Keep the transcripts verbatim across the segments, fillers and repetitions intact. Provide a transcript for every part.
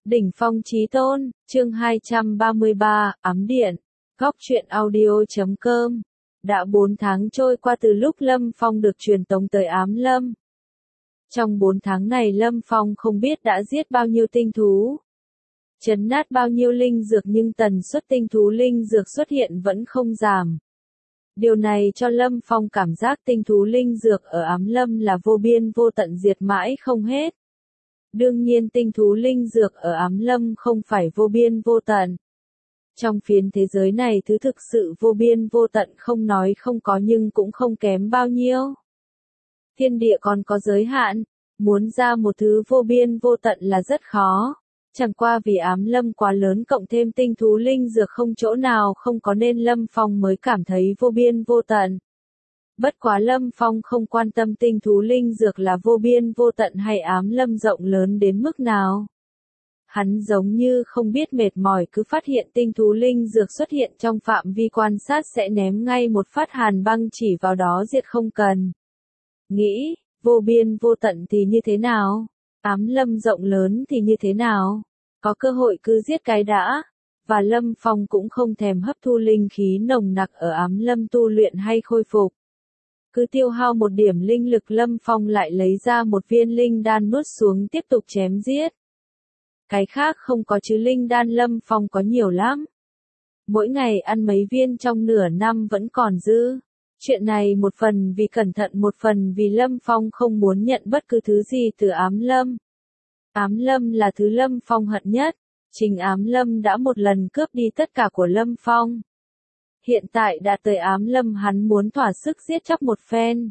Đỉnh phong chí tôn, chương hai trăm ba mươi ba, ám điện, góc truyện audio.com. Đã bốn tháng trôi qua từ lúc Lâm Phong được truyền tống tới ám lâm. Trong bốn tháng này Lâm Phong không biết đã giết bao nhiêu tinh thú, chấn nát bao nhiêu linh dược, nhưng tần suất tinh thú linh dược xuất hiện vẫn không giảm. Điều này cho Lâm Phong cảm giác tinh thú linh dược ở ám lâm là vô biên vô tận, diệt mãi không hết. Đương nhiên tinh thú linh dược ở ám lâm không phải vô biên vô tận. Trong phiến thế giới này thứ thực sự vô biên vô tận không nói không có nhưng cũng không kém bao nhiêu. Thiên địa còn có giới hạn, muốn ra một thứ vô biên vô tận là rất khó. Chẳng qua vì ám lâm quá lớn cộng thêm tinh thú linh dược không chỗ nào không có nên Lâm Phong mới cảm thấy vô biên vô tận. Bất quá Lâm Phong không quan tâm tinh thú linh dược là vô biên vô tận hay ám lâm rộng lớn đến mức nào. Hắn giống như không biết mệt mỏi, cứ phát hiện tinh thú linh dược xuất hiện trong phạm vi quan sát sẽ ném ngay một phát hàn băng chỉ vào đó diệt không cần. Nghĩ, vô biên vô tận thì như thế nào? Ám lâm rộng lớn thì như thế nào? Có cơ hội cứ giết cái đã. Và Lâm Phong cũng không thèm hấp thu linh khí nồng nặc ở ám lâm tu luyện hay khôi phục. Cứ tiêu hao một điểm linh lực Lâm Phong lại lấy ra một viên linh đan nuốt xuống tiếp tục chém giết. Cái khác không có chứ linh đan Lâm Phong có nhiều lắm. Mỗi ngày ăn mấy viên trong nửa năm vẫn còn dư. Chuyện này một phần vì cẩn thận, một phần vì Lâm Phong không muốn nhận bất cứ thứ gì từ ám lâm. Ám lâm là thứ Lâm Phong hận nhất. Chính ám lâm đã một lần cướp đi tất cả của Lâm Phong. Hiện tại đã tới ám lâm, hắn muốn thỏa sức giết chóc một phen.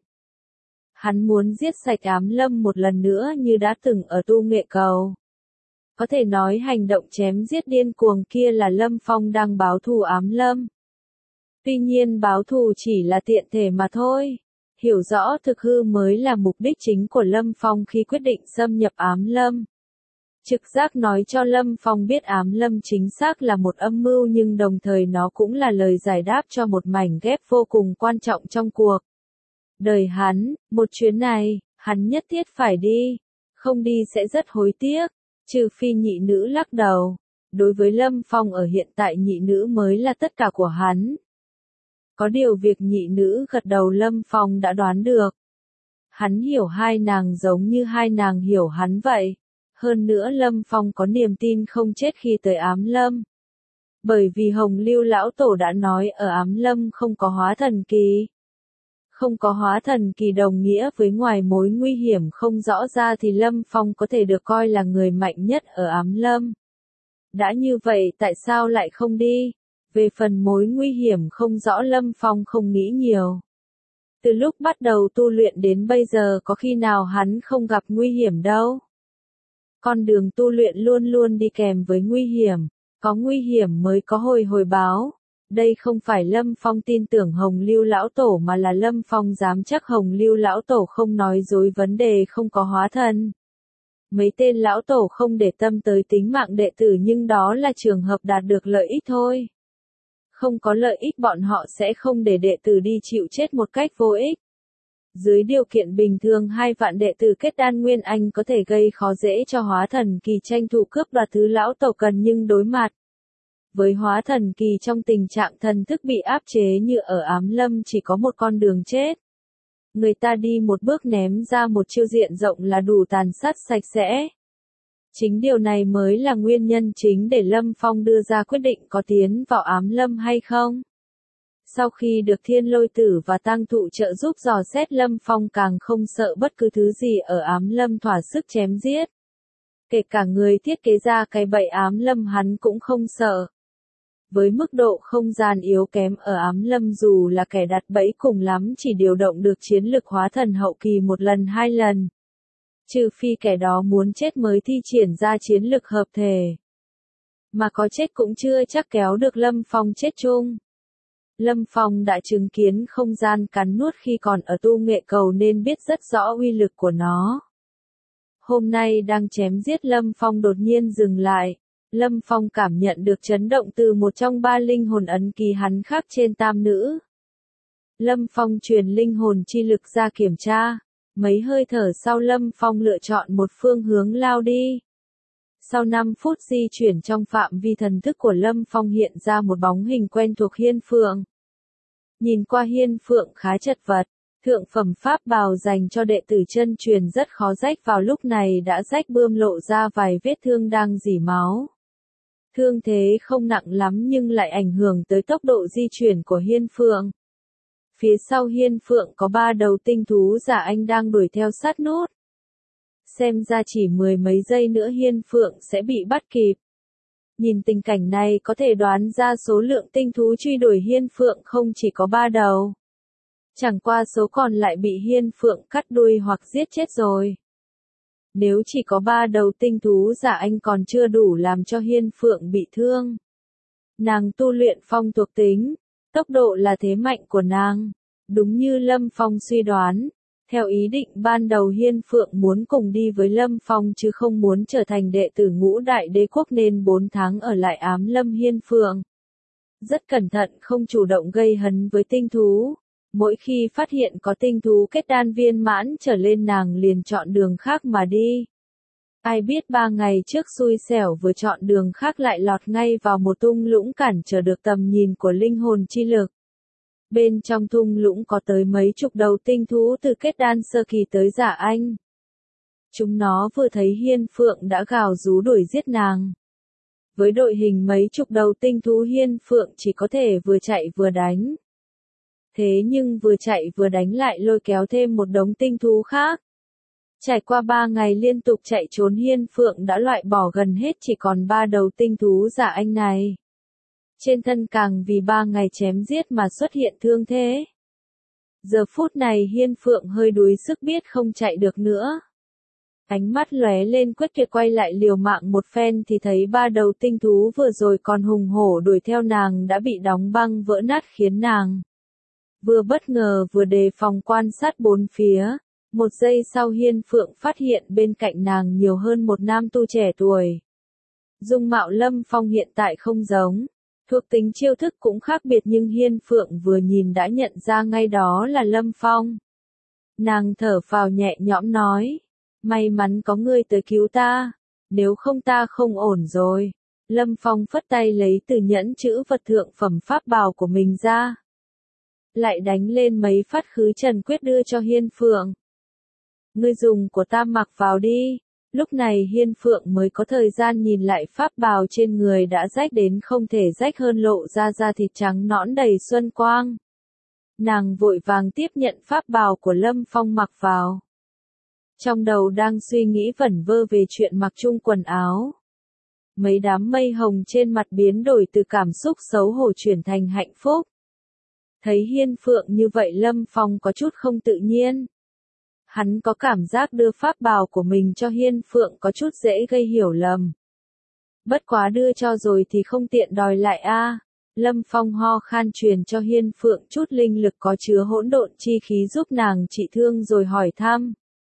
Hắn muốn giết sạch ám lâm một lần nữa như đã từng ở tu nghệ cầu. Có thể nói hành động chém giết điên cuồng kia là Lâm Phong đang báo thù ám lâm. Tuy nhiên báo thù chỉ là tiện thể mà thôi. Hiểu rõ thực hư mới là mục đích chính của Lâm Phong khi quyết định xâm nhập ám lâm. Trực giác nói cho Lâm Phong biết ám lâm chính xác là một âm mưu, nhưng đồng thời nó cũng là lời giải đáp cho một mảnh ghép vô cùng quan trọng trong cuộc đời hắn. Một chuyến này, hắn nhất thiết phải đi. Không đi sẽ rất hối tiếc. Trừ phi nhị nữ lắc đầu. Đối với Lâm Phong ở hiện tại nhị nữ mới là tất cả của hắn. Có điều việc nhị nữ gật đầu Lâm Phong đã đoán được. Hắn hiểu hai nàng giống như hai nàng hiểu hắn vậy. Hơn nữa Lâm Phong có niềm tin không chết khi tới ám lâm. Bởi vì Hồng Lưu Lão Tổ đã nói ở ám lâm không có hóa thần kỳ. Không có hóa thần kỳ đồng nghĩa với ngoài mối nguy hiểm không rõ ra thì Lâm Phong có thể được coi là người mạnh nhất ở ám lâm. Đã như vậy tại sao lại không đi? Về phần mối nguy hiểm không rõ Lâm Phong không nghĩ nhiều. Từ lúc bắt đầu tu luyện đến bây giờ có khi nào hắn không gặp nguy hiểm đâu. Con đường tu luyện luôn luôn đi kèm với nguy hiểm, có nguy hiểm mới có hồi hồi báo. Đây không phải Lâm Phong tin tưởng Hồng Lưu Lão Tổ mà là Lâm Phong dám chắc Hồng Lưu Lão Tổ không nói dối vấn đề không có hóa thần. Mấy tên Lão Tổ không để tâm tới tính mạng đệ tử, nhưng đó là trường hợp đạt được lợi ích thôi. Không có lợi ích bọn họ sẽ không để đệ tử đi chịu chết một cách vô ích. Dưới điều kiện bình thường hai vạn đệ tử kết đan nguyên anh có thể gây khó dễ cho hóa thần kỳ tranh thủ cướp đoạt thứ Lão Tổ cần, nhưng đối mặt với hóa thần kỳ trong tình trạng thần thức bị áp chế như ở ám lâm chỉ có một con đường chết. Người ta đi một bước ném ra một chiêu diện rộng là đủ tàn sát sạch sẽ. Chính điều này mới là nguyên nhân chính để Lâm Phong đưa ra quyết định có tiến vào ám lâm hay không. Sau khi được Thiên Lôi Tử và Tang Thụ trợ giúp dò xét, Lâm Phong càng không sợ bất cứ thứ gì ở ám lâm, thỏa sức chém giết. Kể cả người thiết kế ra cái bẫy ám lâm hắn cũng không sợ. Với mức độ không gian yếu kém ở ám lâm, dù là kẻ đặt bẫy cùng lắm chỉ điều động được chiến lực hóa thần hậu kỳ một lần hai lần. Trừ phi kẻ đó muốn chết mới thi triển ra chiến lực hợp thể. Mà có chết cũng chưa chắc kéo được Lâm Phong chết chung. Lâm Phong đã chứng kiến không gian cắn nuốt khi còn ở tu nghệ cầu nên biết rất rõ uy lực của nó. Hôm nay đang chém giết Lâm Phong đột nhiên dừng lại. Lâm Phong cảm nhận được chấn động từ một trong ba linh hồn ấn ký hắn khắc trên tam nữ. Lâm Phong truyền linh hồn chi lực ra kiểm tra. Mấy hơi thở sau Lâm Phong lựa chọn một phương hướng lao đi. Sau năm phút di chuyển trong phạm vi thần thức của Lâm Phong hiện ra một bóng hình quen thuộc Hiên Phượng. Nhìn qua Hiên Phượng khá chật vật, thượng phẩm pháp bào dành cho đệ tử chân truyền rất khó rách vào lúc này đã rách bươm lộ ra vài vết thương đang rỉ máu. Thương thế không nặng lắm nhưng lại ảnh hưởng tới tốc độ di chuyển của Hiên Phượng. Phía sau Hiên Phượng có ba đầu tinh thú giả anh đang đuổi theo sát nút. Xem ra chỉ mười mấy giây nữa Hiên Phượng sẽ bị bắt kịp. Nhìn tình cảnh này có thể đoán ra số lượng tinh thú truy đuổi Hiên Phượng không chỉ có ba đầu. Chẳng qua số còn lại bị Hiên Phượng cắt đuôi hoặc giết chết rồi. Nếu chỉ có ba đầu tinh thú giả anh còn chưa đủ làm cho Hiên Phượng bị thương. Nàng tu luyện phong thuộc tính, tốc độ là thế mạnh của nàng. Đúng như Lâm Phong suy đoán, theo ý định ban đầu Hiên Phượng muốn cùng đi với Lâm Phong chứ không muốn trở thành đệ tử ngũ đại đế quốc nên bốn tháng ở lại ám lâm Hiên Phượng. Rất cẩn thận không chủ động gây hấn với tinh thú. Mỗi khi phát hiện có tinh thú kết đan viên mãn trở lên nàng liền chọn đường khác mà đi. Ai biết ba ngày trước xui xẻo vừa chọn đường khác lại lọt ngay vào một thung lũng cản trở được tầm nhìn của linh hồn chi lực. Bên trong thung lũng có tới mấy chục đầu tinh thú từ kết đan sơ kỳ tới giả anh. Chúng nó vừa thấy Hiên Phượng đã gào rú đuổi giết nàng. Với đội hình mấy chục đầu tinh thú Hiên Phượng chỉ có thể vừa chạy vừa đánh. Thế nhưng vừa chạy vừa đánh lại lôi kéo thêm một đống tinh thú khác. Trải qua ba ngày liên tục chạy trốn Hiên Phượng đã loại bỏ gần hết chỉ còn ba đầu tinh thú giả anh này. Trên thân càng vì ba ngày chém giết mà xuất hiện thương thế. Giờ phút này Hiên Phượng hơi đuối sức biết không chạy được nữa. Ánh mắt lóe lên quyết tuyệt quay lại liều mạng một phen thì thấy ba đầu tinh thú vừa rồi còn hùng hổ đuổi theo nàng đã bị đóng băng vỡ nát khiến nàng vừa bất ngờ vừa đề phòng quan sát bốn phía. Một giây sau Hiên Phượng phát hiện bên cạnh nàng nhiều hơn một nam tu trẻ tuổi. Dung mạo Lâm Phong hiện tại không giống. Thuộc tính chiêu thức cũng khác biệt nhưng Hiên Phượng vừa nhìn đã nhận ra ngay đó là Lâm Phong. Nàng thở phào nhẹ nhõm nói. May mắn có ngươi tới cứu ta. Nếu không ta không ổn rồi. Lâm Phong phất tay lấy từ nhẫn chữ vật thượng phẩm pháp bào của mình ra. Lại đánh lên mấy phát khứ trần quyết đưa cho Hiên Phượng. Ngươi dùng của ta mặc vào đi. Lúc này Hiên Phượng mới có thời gian nhìn lại pháp bào trên người đã rách đến không thể rách hơn lộ ra da thịt trắng nõn đầy xuân quang. Nàng vội vàng tiếp nhận pháp bào của Lâm Phong mặc vào. Trong đầu đang suy nghĩ vẩn vơ về chuyện mặc chung quần áo. Mấy đám mây hồng trên mặt biến đổi từ cảm xúc xấu hổ chuyển thành hạnh phúc. Thấy Hiên Phượng như vậy Lâm Phong có chút không tự nhiên. Hắn có cảm giác đưa pháp bào của mình cho Hiên Phượng có chút dễ gây hiểu lầm. Bất quá đưa cho rồi thì không tiện đòi lại a. À. Lâm Phong ho khan truyền cho Hiên Phượng chút linh lực có chứa hỗn độn chi khí giúp nàng trị thương rồi hỏi thăm.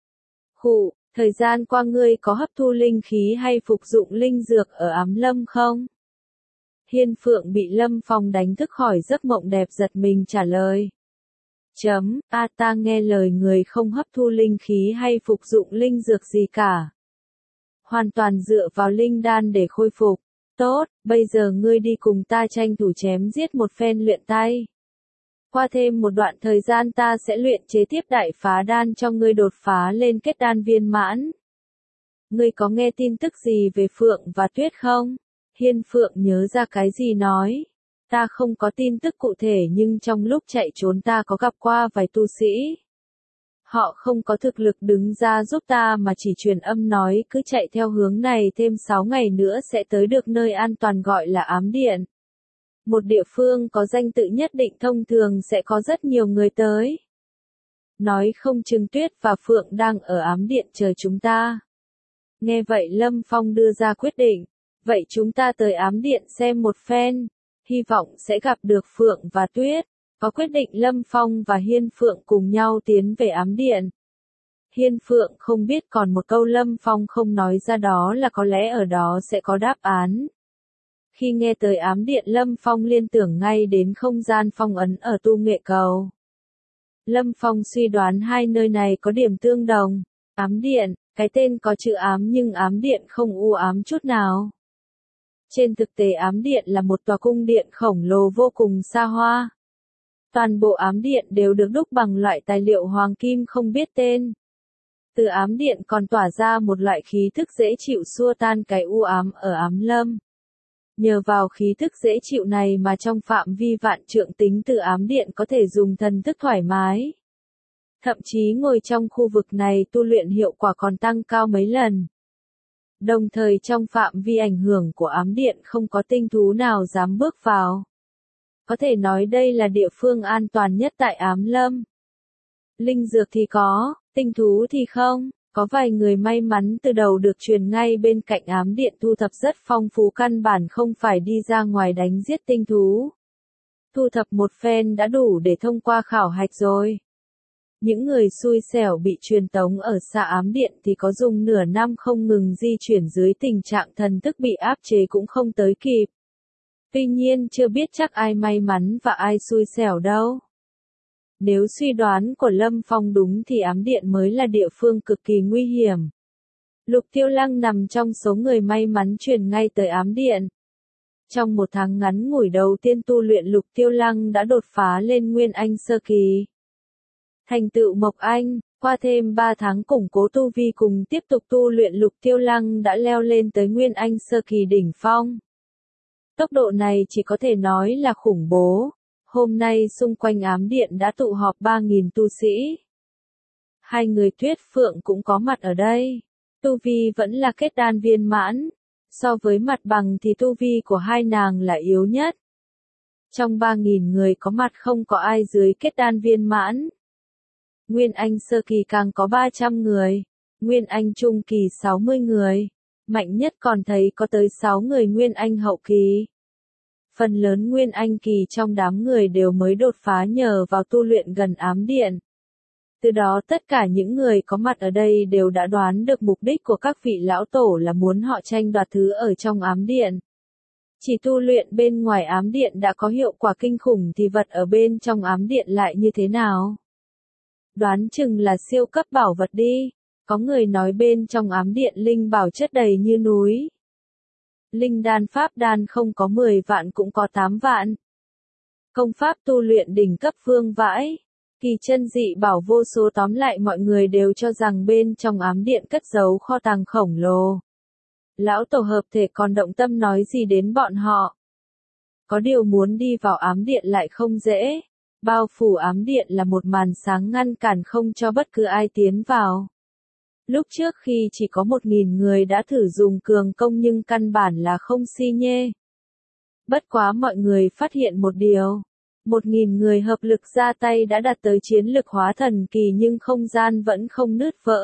Khụ, thời gian qua ngươi có hấp thu linh khí hay phục dụng linh dược ở ám lâm không? Hiên Phượng bị Lâm Phong đánh thức khỏi giấc mộng đẹp giật mình trả lời. Chấm, a ta nghe lời người không hấp thu linh khí hay phục dụng linh dược gì cả. Hoàn toàn dựa vào linh đan để khôi phục. Tốt, bây giờ ngươi đi cùng ta tranh thủ chém giết một phen luyện tay. Qua thêm một đoạn thời gian ta sẽ luyện chế tiếp đại phá đan cho ngươi đột phá lên kết đan viên mãn. Ngươi có nghe tin tức gì về Phượng và Tuyết không? Hiên Phượng nhớ ra cái gì nói. Ta không có tin tức cụ thể nhưng trong lúc chạy trốn ta có gặp qua vài tu sĩ. Họ không có thực lực đứng ra giúp ta mà chỉ truyền âm nói cứ chạy theo hướng này thêm sáu ngày nữa sẽ tới được nơi an toàn gọi là ám điện. Một địa phương có danh tự nhất định thông thường sẽ có rất nhiều người tới. Nói không chừng Tuyết và Phượng đang ở ám điện chờ chúng ta. Nghe vậy Lâm Phong đưa ra quyết định. Vậy chúng ta tới ám điện xem một phen. Hy vọng sẽ gặp được Phượng và Tuyết. Có quyết định Lâm Phong và Hiên Phượng cùng nhau tiến về ám điện. Hiên Phượng không biết còn một câu Lâm Phong không nói ra đó là có lẽ ở đó sẽ có đáp án. Khi nghe tới ám điện Lâm Phong liên tưởng ngay đến không gian phong ấn ở Tu Nghệ Cầu. Lâm Phong suy đoán hai nơi này có điểm tương đồng. Ám điện, Cái tên có chữ ám nhưng ám điện không u ám chút nào. Trên thực tế ám điện là một tòa cung điện khổng lồ vô cùng xa hoa. Toàn bộ ám điện đều được đúc bằng loại tài liệu hoàng kim không biết tên. Từ ám điện còn tỏa ra một loại khí thức dễ chịu xua tan cái u ám ở ám lâm. Nhờ vào khí thức dễ chịu này mà trong phạm vi vạn trượng tính từ ám điện có thể dùng thần thức thoải mái. Thậm chí ngồi trong khu vực này tu luyện hiệu quả còn tăng cao mấy lần. Đồng thời trong phạm vi ảnh hưởng của ám điện không có tinh thú nào dám bước vào. Có thể nói đây là địa phương an toàn nhất tại ám lâm. Linh dược thì có, tinh thú thì không. Có vài người may mắn từ đầu được truyền ngay bên cạnh ám điện thu thập rất phong phú, căn bản không phải đi ra ngoài đánh giết tinh thú. Thu thập một phen đã đủ để thông qua khảo hạch rồi. Những người xui xẻo bị truyền tống ở xa ám điện thì có dùng nửa năm không ngừng di chuyển dưới tình trạng thần thức bị áp chế cũng không tới kịp. Tuy nhiên chưa biết chắc ai may mắn và ai xui xẻo đâu. Nếu suy đoán của Lâm Phong đúng thì ám điện mới là địa phương cực kỳ nguy hiểm. Lục Tiêu Lăng nằm trong số người may mắn truyền ngay tới ám điện. Trong một tháng ngắn ngủi đầu tiên tu luyện, Lục Tiêu Lăng đã đột phá lên Nguyên Anh sơ kỳ. Thành tựu Mộc Anh, qua thêm ba tháng củng cố tu vi cùng tiếp tục tu luyện, Lục Tiêu Lăng đã leo lên tới Nguyên Anh sơ kỳ đỉnh phong. Tốc độ này chỉ có thể nói là khủng bố. Hôm nay xung quanh ám điện đã tụ họp ba nghìn tu sĩ. Hai người Tuyết Phượng cũng có mặt ở đây. Tu vi vẫn là kết đan viên mãn. So với mặt bằng thì tu vi của hai nàng là yếu nhất. Trong ba nghìn người có mặt không có ai dưới kết đan viên mãn. Nguyên Anh sơ kỳ càng có ba trăm người. Nguyên Anh trung kỳ sáu mươi người. Mạnh nhất còn thấy có tới sáu người Nguyên Anh hậu kỳ. Phần lớn Nguyên Anh kỳ trong đám người đều mới đột phá nhờ vào tu luyện gần ám điện. Từ đó tất cả những người có mặt ở đây đều đã đoán được mục đích của các vị lão tổ là muốn họ tranh đoạt thứ ở trong ám điện. Chỉ tu luyện bên ngoài ám điện đã có hiệu quả kinh khủng thì vật ở bên trong ám điện lại như thế nào? Đoán chừng là siêu cấp bảo vật đi. Có người nói bên trong ám điện linh bảo chất đầy như núi. Linh đan pháp đan không có mười vạn cũng có tám vạn. Công pháp tu luyện đỉnh cấp vương vãi. Kỳ chân dị bảo vô số, tóm lại mọi người đều cho rằng bên trong ám điện cất giấu kho tàng khổng lồ. Lão tổ hợp thể còn động tâm nói gì đến bọn họ. Có điều muốn đi vào ám điện lại không dễ. Bao phủ ám điện là một màn sáng ngăn cản không cho bất cứ ai tiến vào. Lúc trước khi chỉ có một nghìn người đã thử dùng cường công nhưng căn bản là không si nhê. Bất quá mọi người phát hiện một điều. Một nghìn người hợp lực ra tay đã đạt tới chiến lực hóa thần kỳ nhưng không gian vẫn không nứt vỡ.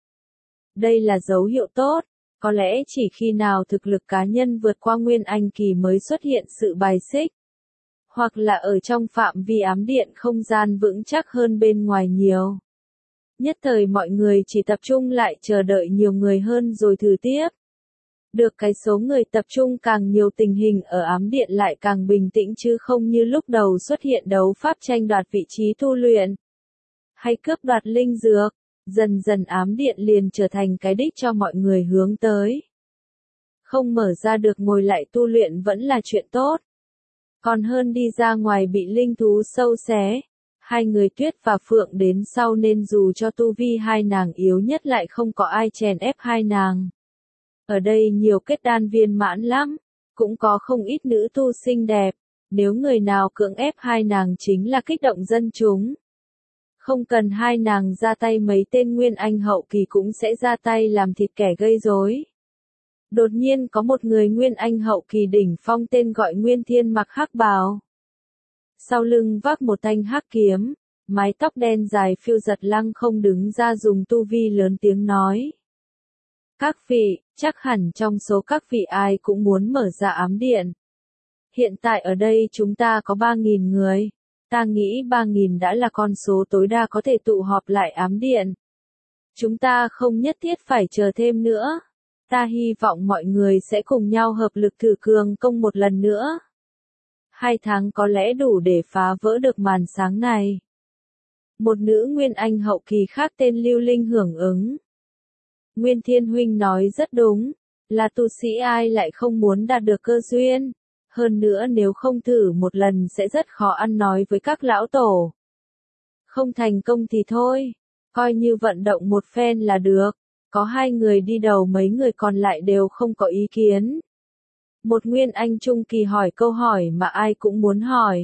Đây là dấu hiệu tốt. Có lẽ chỉ khi nào thực lực cá nhân vượt qua Nguyên Anh kỳ mới xuất hiện sự bài xích. Hoặc là ở trong phạm vi ám điện không gian vững chắc hơn bên ngoài nhiều. Nhất thời mọi người chỉ tập trung lại chờ đợi nhiều người hơn rồi thử tiếp. Được cái số người tập trung càng nhiều, tình hình ở ám điện lại càng bình tĩnh chứ không như lúc đầu xuất hiện đấu pháp tranh đoạt vị trí tu luyện. Hay cướp đoạt linh dược, dần dần ám điện liền trở thành cái đích cho mọi người hướng tới. Không mở ra được ngồi lại tu luyện vẫn là chuyện tốt. Còn hơn đi ra ngoài bị linh thú sâu xé. Hai người Tuyết và Phượng đến sau nên dù cho tu vi hai nàng yếu nhất lại không có ai chèn ép hai nàng. Ở đây nhiều kết đan viên mãn lắm, cũng có không ít nữ tu xinh đẹp, nếu người nào cưỡng ép hai nàng chính là kích động dân chúng. Không cần hai nàng ra tay, mấy tên Nguyên Anh hậu kỳ cũng sẽ ra tay làm thịt kẻ gây rối. Đột nhiên có một người Nguyên Anh hậu kỳ đỉnh phong tên gọi Nguyên Thiên, mặc hắc bào. Sau lưng vác một thanh hắc kiếm, mái tóc đen dài phiêu giật, lăng không đứng ra dùng tu vi lớn tiếng nói. Các vị, chắc hẳn trong số các vị ai cũng muốn mở ra ám điện. Hiện tại ở đây chúng ta có ba nghìn người. Ta nghĩ ba nghìn đã là con số tối đa có thể tụ họp lại ám điện. Chúng ta không nhất thiết phải chờ thêm nữa. Ta hy vọng mọi người sẽ cùng nhau hợp lực thử cường công một lần nữa. Hai tháng có lẽ đủ để phá vỡ được màn sáng này. Một nữ Nguyên Anh hậu kỳ khác tên Lưu Linh hưởng ứng. Nguyên Thiên huynh nói rất đúng, là tu sĩ ai lại không muốn đạt được cơ duyên, hơn nữa nếu không thử một lần sẽ rất khó ăn nói với các lão tổ. Không thành công thì thôi, coi như vận động một phen là được, có hai người đi đầu mấy người còn lại đều không có ý kiến. Một Nguyên Anh Trung Kỳ hỏi câu hỏi mà ai cũng muốn hỏi.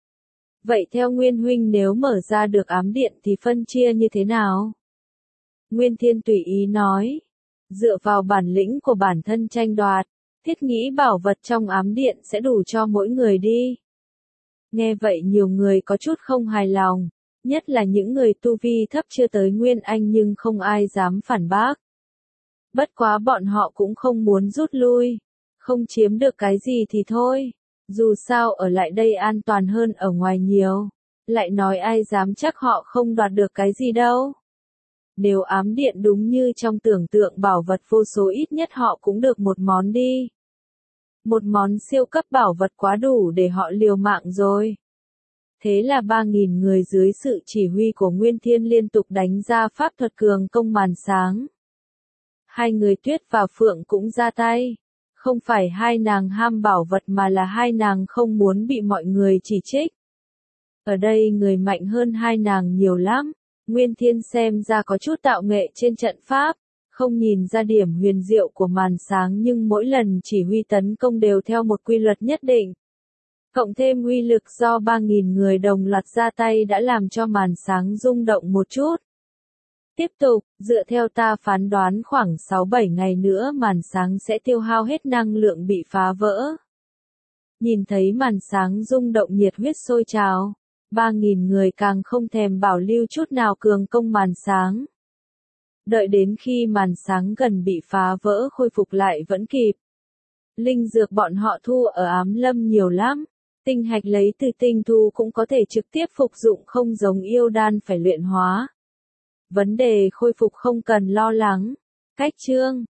Vậy theo Nguyên huynh nếu mở ra được ám điện thì phân chia như thế nào? Nguyên Thiên tùy ý nói, dựa vào bản lĩnh của bản thân tranh đoạt, thiết nghĩ bảo vật trong ám điện sẽ đủ cho mỗi người đi. Nghe vậy nhiều người có chút không hài lòng, nhất là những người tu vi thấp chưa tới Nguyên Anh nhưng không ai dám phản bác. Bất quá bọn họ cũng không muốn rút lui, không chiếm được cái gì thì thôi, dù sao ở lại đây an toàn hơn ở ngoài nhiều, lại nói ai dám chắc họ không đoạt được cái gì đâu. Nếu ám điện đúng như trong tưởng tượng bảo vật vô số ít nhất họ cũng được một món đi. Một món siêu cấp bảo vật quá đủ để họ liều mạng rồi. Thế là ba nghìn người dưới sự chỉ huy của Nguyên Thiên liên tục đánh ra pháp thuật cường công màn sáng. Hai người Tuyết và Phượng cũng ra tay. Không phải hai nàng ham bảo vật mà là hai nàng không muốn bị mọi người chỉ trích. Ở đây người mạnh hơn hai nàng nhiều lắm. Nguyên Thiên xem ra có chút tạo nghệ trên trận pháp, không nhìn ra điểm huyền diệu của màn sáng nhưng mỗi lần chỉ huy tấn công đều theo một quy luật nhất định. Cộng thêm uy lực do ba nghìn người đồng loạt ra tay đã làm cho màn sáng rung động một chút. Tiếp tục, dựa theo ta phán đoán khoảng sáu bảy ngày nữa màn sáng sẽ tiêu hao hết năng lượng bị phá vỡ. Nhìn thấy màn sáng rung động nhiệt huyết sôi trào, ba nghìn người càng không thèm bảo lưu chút nào cường công màn sáng. Đợi đến khi màn sáng gần bị phá vỡ khôi phục lại vẫn kịp. Linh dược bọn họ thu ở ám lâm nhiều lắm. Tinh hạch lấy từ tinh thu cũng có thể trực tiếp phục dụng không giống yêu đan phải luyện hóa. Vấn đề khôi phục không cần lo lắng. Cách chương